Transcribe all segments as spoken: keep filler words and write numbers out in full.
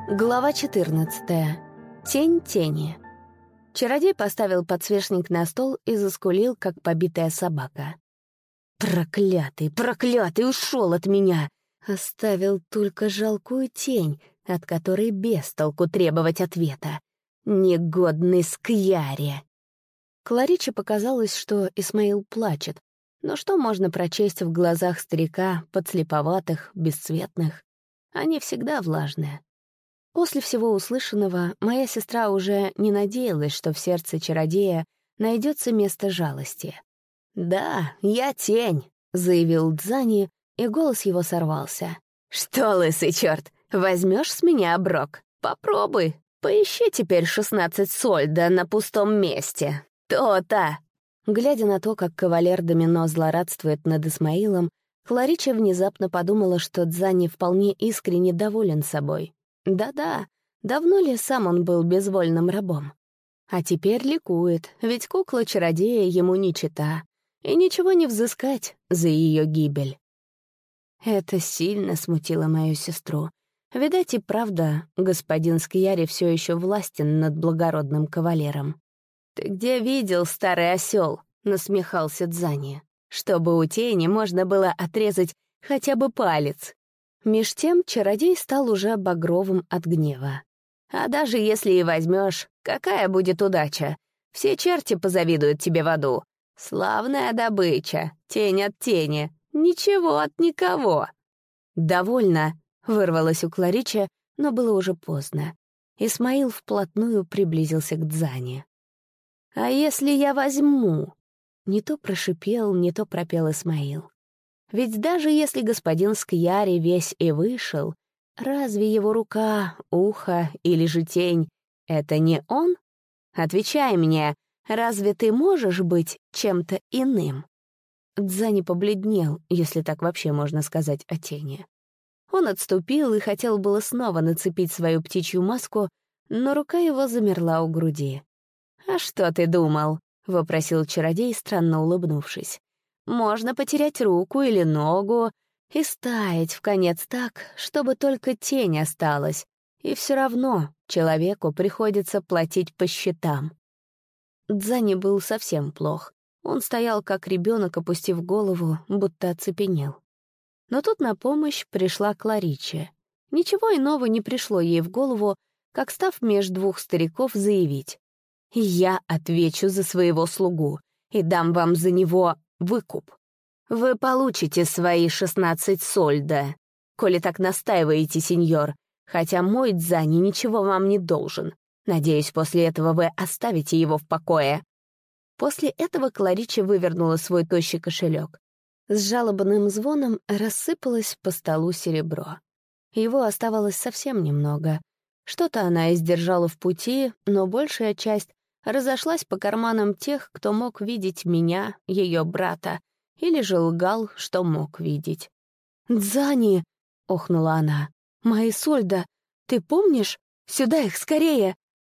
Глава четырнадцатая. Тень тени. Чародей поставил подсвечник на стол и заскулил, как побитая собака. «Проклятый, проклятый, ушел от меня! Оставил только жалкую тень, от которой без толку требовать ответа. Негодный скьяре!» Клариче показалось, что Исмаил плачет, но что можно прочесть в глазах старика, подслеповатых, бесцветных? Они всегда влажные. После всего услышанного моя сестра уже не надеялась, что в сердце чародея найдется место жалости. «Да, я тень», — заявил Дзани, и голос его сорвался. «Что, лысый черт, возьмешь с меня оброк? Попробуй. Поищи теперь шестнадцать сольда на пустом месте. То-то!» Глядя на то, как кавалер Домино злорадствует над Исмаилом, Кларича внезапно подумала, что Дзани вполне искренне доволен собой. Да-да, давно ли сам он был безвольным рабом? А теперь ликует, ведь кукла-чародея ему не чета, и ничего не взыскать за ее гибель. Это сильно смутило мою сестру. Видать, и правда, господин Скьяри все еще властен над благородным кавалером. «Ты где видел, старый осел?» — насмехался Дзани. «Чтобы у тени можно было отрезать хотя бы палец». Меж тем чародей стал уже багровым от гнева. «А даже если и возьмешь, какая будет удача? Все черти позавидуют тебе в аду. Славная добыча, тень от тени, ничего от никого». «Довольно», — вырвалось у Кларичи, но было уже поздно. Исмаил вплотную приблизился к Дзани. «А если я возьму?» Не то прошипел, не то пропел Исмаил. Ведь даже если господин Скьяри весь и вышел, разве его рука, ухо или же тень — это не он? Отвечай мне, разве ты можешь быть чем-то иным? Дзани побледнел, если так вообще можно сказать о тени. Он отступил и хотел было снова нацепить свою птичью маску, но рука его замерла у груди. «А что ты думал?» — вопросил чародей, странно улыбнувшись. «Можно потерять руку или ногу и стаять в конец так, чтобы только тень осталась, и все равно человеку приходится платить по счетам». Дзани был совсем плох. Он стоял, как ребенок, опустив голову, будто оцепенел. Но тут на помощь пришла Клариче. Ничего иного не пришло ей в голову, как, став меж двух стариков, заявить: «Я отвечу за своего слугу и дам вам за него выкуп. Вы получите свои шестнадцать сольда, коли так настаиваете, сеньор, хотя мой Дзани ничего вам не должен. Надеюсь, после этого вы оставите его в покое». После этого Кларича вывернула свой тощий кошелек. С жалобным звоном рассыпалось по столу серебро. Его оставалось совсем немного. Что-то она издержала в пути, но большая часть разошлась по карманам тех, кто мог видеть меня, ее брата, или же лгал, что мог видеть. «Дзани!» — охнула она. «Мои сольда! Ты помнишь? Сюда их скорее!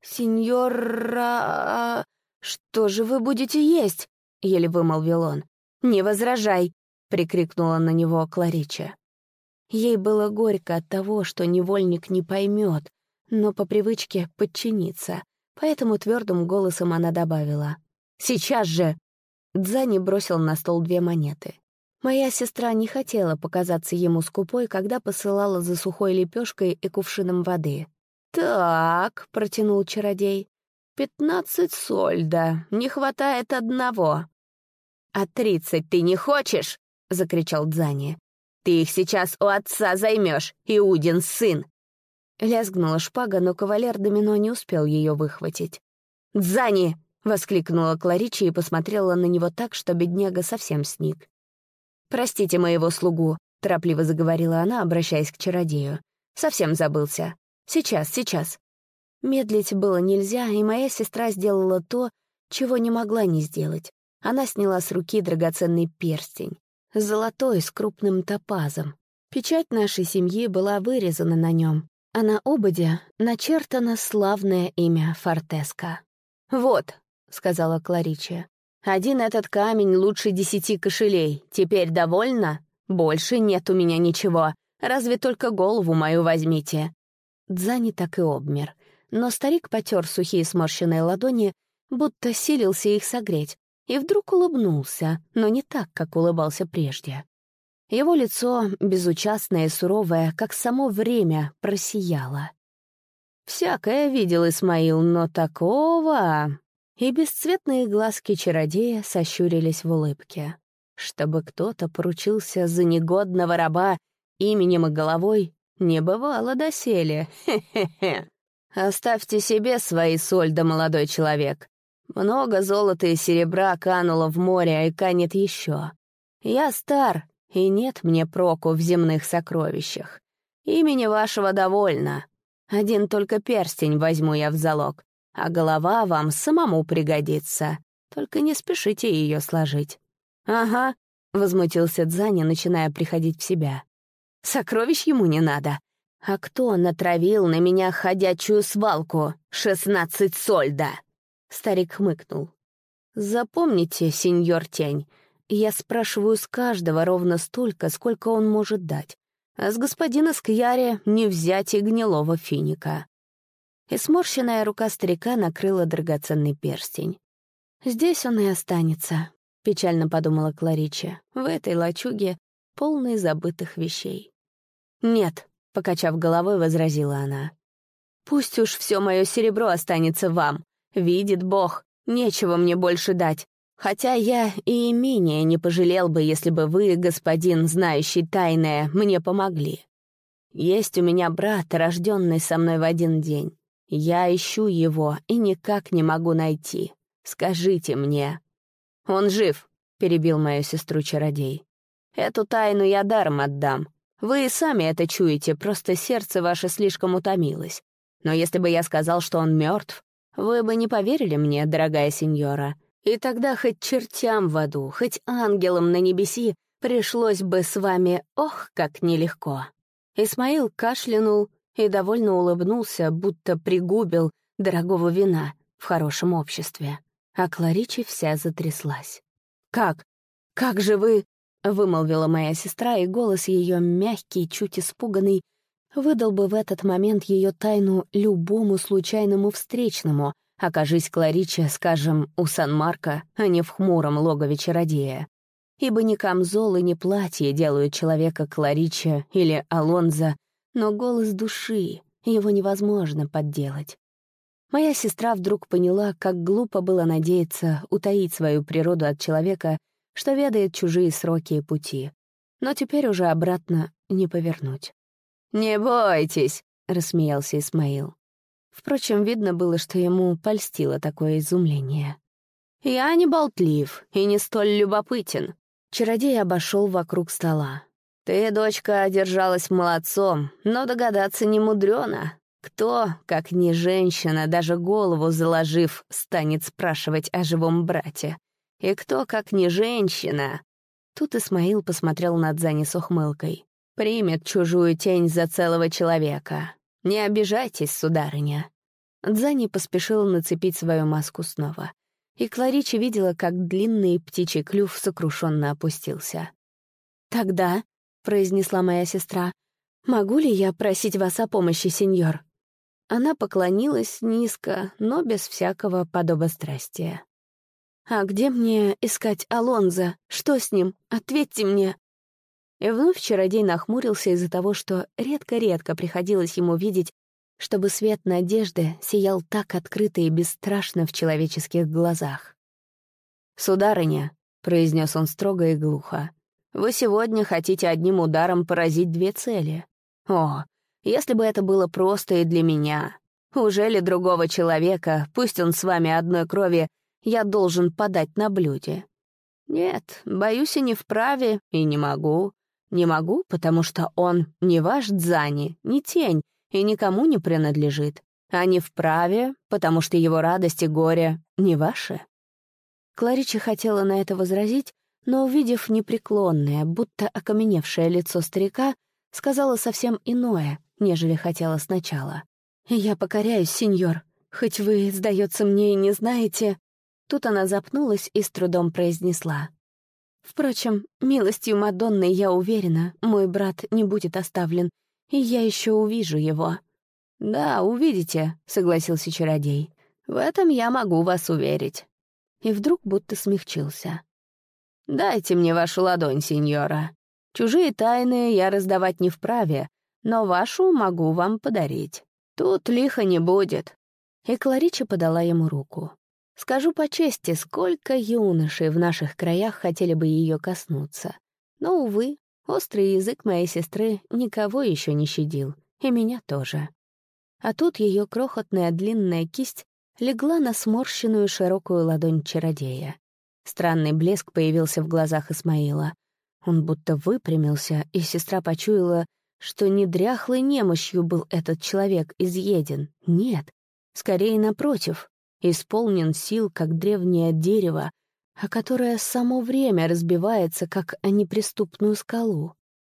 Сеньора... Что же вы будете есть?» — еле вымолвил он. «Не возражай!» — прикрикнула на него Кларича. Ей было горько от того, что невольник не поймет, но по привычке подчинится. Поэтому твердым голосом она добавила: «Сейчас же!» Дзани бросил на стол две монеты. Моя сестра не хотела показаться ему скупой, когда посылала за сухой лепешкой и кувшином воды. «Так», — протянул чародей, — «пятнадцать сольда, не хватает одного». «А тридцать ты не хочешь?» — закричал Дзани. «Ты их сейчас у отца займешь, Иудин сын!» Лязгнула шпага, но кавалер Домино не успел ее выхватить. «Дзани!» — воскликнула Кларича и посмотрела на него так, что бедняга совсем сник. «Простите моего слугу», — торопливо заговорила она, обращаясь к чародею. «Совсем забылся. Сейчас, сейчас». Медлить было нельзя, и моя сестра сделала то, чего не могла не сделать. Она сняла с руки драгоценный перстень, золотой с крупным топазом. Печать нашей семьи была вырезана на нем, а на ободе начертано славное имя Фортеска. «Вот», — сказала Кларича, — «один этот камень лучше десяти кошелей. Теперь довольно? Больше нет у меня ничего. Разве только голову мою возьмите». Дзани так и обмер, но старик потер сухие сморщенные ладони, будто силился их согреть, и вдруг улыбнулся, но не так, как улыбался прежде. Его лицо, безучастное и суровое, как само время, просияло. «Всякое видел Исмаил, но такого...» И бесцветные глазки чародея сощурились в улыбке. Чтобы кто-то поручился за негодного раба именем и головой, не бывало доселе. Хе-хе-хе. Оставьте себе свои сольда, молодой человек. Много золота и серебра кануло в море, и канет еще. Я стар, и нет мне проку в земных сокровищах. Имени вашего довольно. Один только перстень возьму я в залог, а голова вам самому пригодится. Только не спешите ее сложить». «Ага», — возмутился Дзани, начиная приходить в себя. «Сокровищ ему не надо. А кто натравил на меня ходячую свалку? Шестнадцать сольда!» Старик хмыкнул. «Запомните, сеньор Тень, я спрашиваю с каждого ровно столько, сколько он может дать, а с господина Скьяри не взять и гнилого финика». И сморщенная рука старика накрыла драгоценный перстень. «Здесь он и останется», — печально подумала Кларича, — «в этой лачуге, полной забытых вещей». «Нет», — покачав головой, возразила она. «Пусть уж все мое серебро останется вам. Видит Бог, нечего мне больше дать. Хотя я и имение не пожалел бы, если бы вы, господин, знающий тайное, мне помогли. Есть у меня брат, рожденный со мной в один день. Я ищу его и никак не могу найти. Скажите мне». «Он жив», — перебил мою сестру чародей. «Эту тайну я даром отдам. Вы и сами это чуете, просто сердце ваше слишком утомилось. Но если бы я сказал, что он мертв, вы бы не поверили мне, дорогая сеньора. И тогда хоть чертям в аду, хоть ангелам на небеси пришлось бы с вами, ох, как нелегко». Исмаил кашлянул и довольно улыбнулся, будто пригубил дорогого вина в хорошем обществе. А Кларичи вся затряслась. «Как? Как же вы...» — вымолвила моя сестра, и голос ее, мягкий, чуть испуганный, выдал бы в этот момент ее тайну любому случайному встречному, окажись Кларичи, скажем, у Сан-Марко, а не в хмуром логове чародея. Ибо ни камзол и ни платье делают человека Кларичи или Алонзо, но голос души, его невозможно подделать. Моя сестра вдруг поняла, как глупо было надеяться утаить свою природу от человека, что ведает чужие сроки и пути. Но теперь уже обратно не повернуть. «Не бойтесь», — рассмеялся Исмаил. Впрочем, видно было, что ему польстило такое изумление. «Я не болтлив и не столь любопытен». Чародей обошел вокруг стола. «Ты, дочка, держалась молодцом, но догадаться не мудрено. Кто, как не женщина, даже голову заложив, станет спрашивать о живом брате? И кто, как не женщина...» Тут Исмаил посмотрел на Дзани с ухмылкой. «Примет чужую тень за целого человека. Не обижайтесь, сударыня». Дзани поспешила нацепить свою маску снова. И Кларичи видела, как длинный птичий клюв сокрушенно опустился. «Тогда», — произнесла моя сестра, — «могу ли я просить вас о помощи, сеньор?» Она поклонилась низко, но без всякого подобострастия. «А где мне искать Алонзо? Что с ним? Ответьте мне!» И вновь чародей нахмурился из-за того, что редко-редко приходилось ему видеть, чтобы свет надежды сиял так открыто и бесстрашно в человеческих глазах. «Сударыня», — произнес он строго и глухо, — «вы сегодня хотите одним ударом поразить две цели. О, если бы это было просто и для меня. Ужели другого человека, пусть он с вами одной крови, я должен подать на блюде? Нет, боюсь, и не вправе, и не могу. Не могу, потому что он не ваш Дзани, не тень, и никому не принадлежит, а не вправе, потому что его радость и горе не ваши». Кларича хотела на это возразить, но, увидев непреклонное, будто окаменевшее лицо старика, сказала совсем иное, нежели хотела сначала. «Я покоряюсь, сеньор, хоть вы, сдается мне, и не знаете...» Тут она запнулась и с трудом произнесла. «Впрочем, милостью Мадонны, я уверена, мой брат не будет оставлен, и я еще увижу его». «Да, увидите», — согласился чародей. «В этом я могу вас уверить». И вдруг будто смягчился. «Дайте мне вашу ладонь, сеньора. Чужие тайны я раздавать не вправе, но вашу могу вам подарить. Тут лихо не будет». И Кларича подала ему руку. Скажу по чести, сколько юношей в наших краях хотели бы ее коснуться. Но, увы, острый язык моей сестры никого еще не щадил, и меня тоже. А тут ее крохотная длинная кисть легла на сморщенную широкую ладонь чародея. Странный блеск появился в глазах Исмаила. Он будто выпрямился, и сестра почуяла, что не дряхлой немощью был этот человек изъеден. Нет, скорее напротив, исполнен сил, как древнее дерево, а которое само время разбивается, как о неприступную скалу.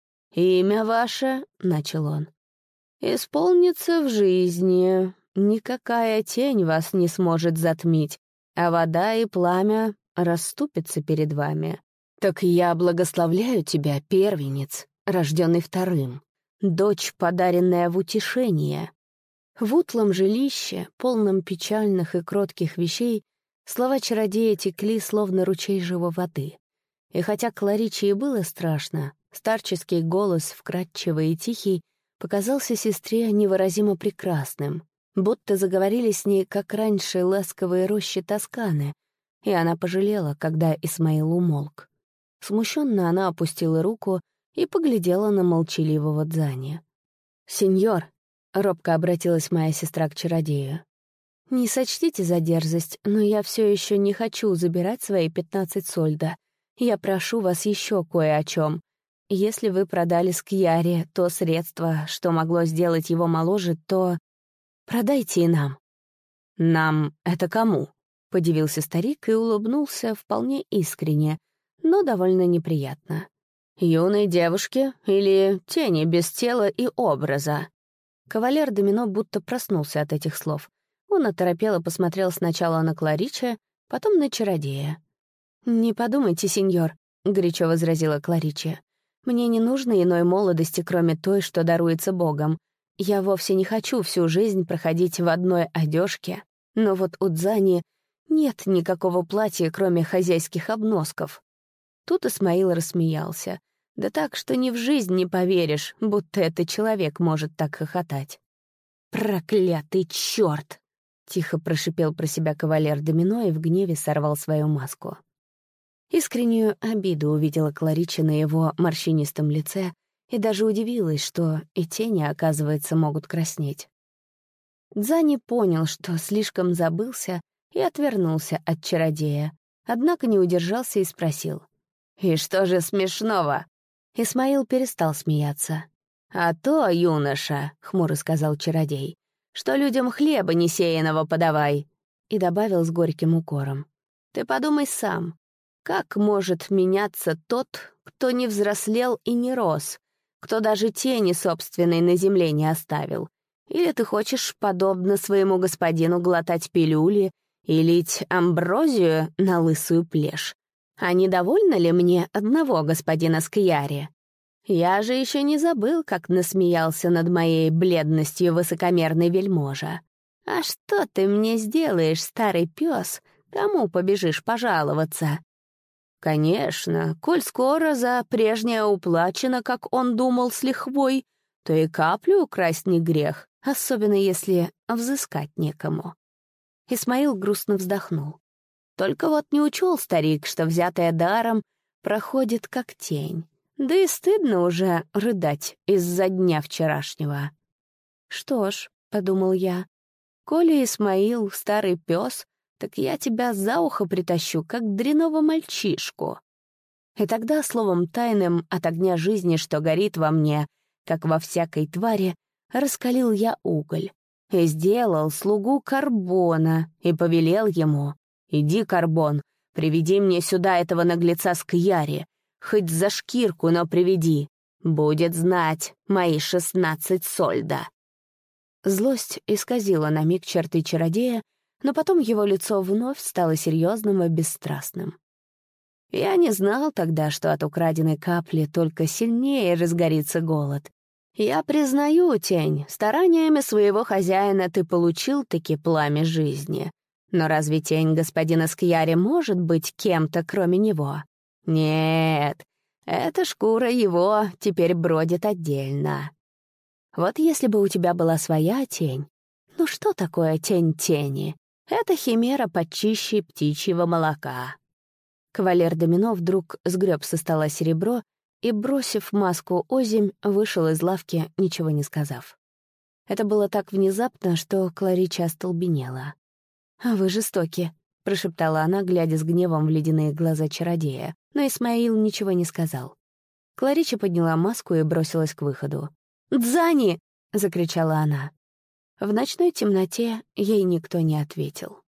«Имя ваше», — начал он, — «исполнится в жизни. Никакая тень вас не сможет затмить, а вода и пламя расступятся перед вами. Так я благословляю тебя, первенец, рожденный вторым, дочь, подаренная в утешение». В утлом жилище, полном печальных и кротких вещей, слова чародея текли, словно ручей живой воды. И хотя Клариче и было страшно, старческий голос, вкрадчивый и тихий, показался сестре невыразимо прекрасным, будто заговорили с ней, как раньше, ласковые рощи Тосканы, и она пожалела, когда Исмаил умолк. Смущенно она опустила руку и поглядела на молчаливого Дзани. «Сеньор», — робко обратилась моя сестра к чародею, — «не сочтите за дерзость, но я все еще не хочу забирать свои пятнадцать сольда. Я прошу вас еще кое о чем. Если вы продали Скьяре то средство, что могло сделать его моложе, то продайте и нам». «Нам — это кому?» — подивился старик и улыбнулся вполне искренне, но довольно неприятно. «Юной девушке или тени без тела и образа?» Кавалер Домино будто проснулся от этих слов. Он оторопело посмотрел сначала на Клариче, потом на чародея. «Не подумайте, сеньор», — горячо возразила Клариче. «Мне не нужно иной молодости, кроме той, что даруется Богом. Я вовсе не хочу всю жизнь проходить в одной одежке, но вот у Дзани нет никакого платья, кроме хозяйских обносков». Тут Исмаил рассмеялся. Да так, что ни в жизнь не поверишь, будто этот человек может так хохотать. «Проклятый черт!» — тихо прошипел про себя кавалер Домино и в гневе сорвал свою маску. Искреннюю обиду увидела Кларича на его морщинистом лице и даже удивилась, что и тени, оказывается, могут краснеть. Дзани понял, что слишком забылся, и отвернулся от чародея, однако не удержался и спросил: «И что же смешного?» Исмаил перестал смеяться. «А то, юноша», — хмуро сказал чародей, «что людям хлеба несеянного подавай», и добавил с горьким укором: «Ты подумай сам, как может меняться тот, кто не взрослел и не рос, кто даже тени собственной на земле не оставил? Или ты хочешь, подобно своему господину, глотать пилюли и лить амброзию на лысую плешь? А недовольно ли мне одного господина Скьяри? Я же еще не забыл, как насмеялся над моей бледностью высокомерный вельможа. А что ты мне сделаешь, старый пес? Кому побежишь пожаловаться?» Конечно, коль скоро за прежнее уплачено, как он думал с лихвой, то и каплю украсть не грех, особенно если взыскать некому. Исмаил грустно вздохнул. Только вот не учел старик, что взятое даром проходит как тень. Да и стыдно уже рыдать из-за дня вчерашнего. «Что ж», — подумал я, — «коли Исмаил старый пес, так я тебя за ухо притащу, как дряного мальчишку». И тогда словом тайным от огня жизни, что горит во мне, как во всякой твари, раскалил я уголь и сделал слугу Карбона и повелел ему: «Иди, Карбон, приведи мне сюда этого наглеца Скьяри, хоть за шкирку, но приведи. Будет знать мои шестнадцать сольда». Злость исказила на миг черты чародея, но потом его лицо вновь стало серьезным и бесстрастным. Я не знал тогда, что от украденной капли только сильнее разгорится голод. «Я признаю, тень, стараниями своего хозяина ты получил-таки пламя жизни. Но разве тень господина Скьяри может быть кем-то, кроме него? Нет, эта шкура его теперь бродит отдельно. Вот если бы у тебя была своя тень. Ну что такое тень тени? Это химера почище птичьего молока». Кавалер Домино вдруг сгреб со стола серебро и, бросив маску озимь, вышел из лавки, ничего не сказав. Это было так внезапно, что Кларича остолбенела. «А вы жестоки», — прошептала она, глядя с гневом в ледяные глаза чародея, но Исмаил ничего не сказал. Кларича подняла маску и бросилась к выходу. «Дзани!» — закричала она. В ночной темноте ей никто не ответил.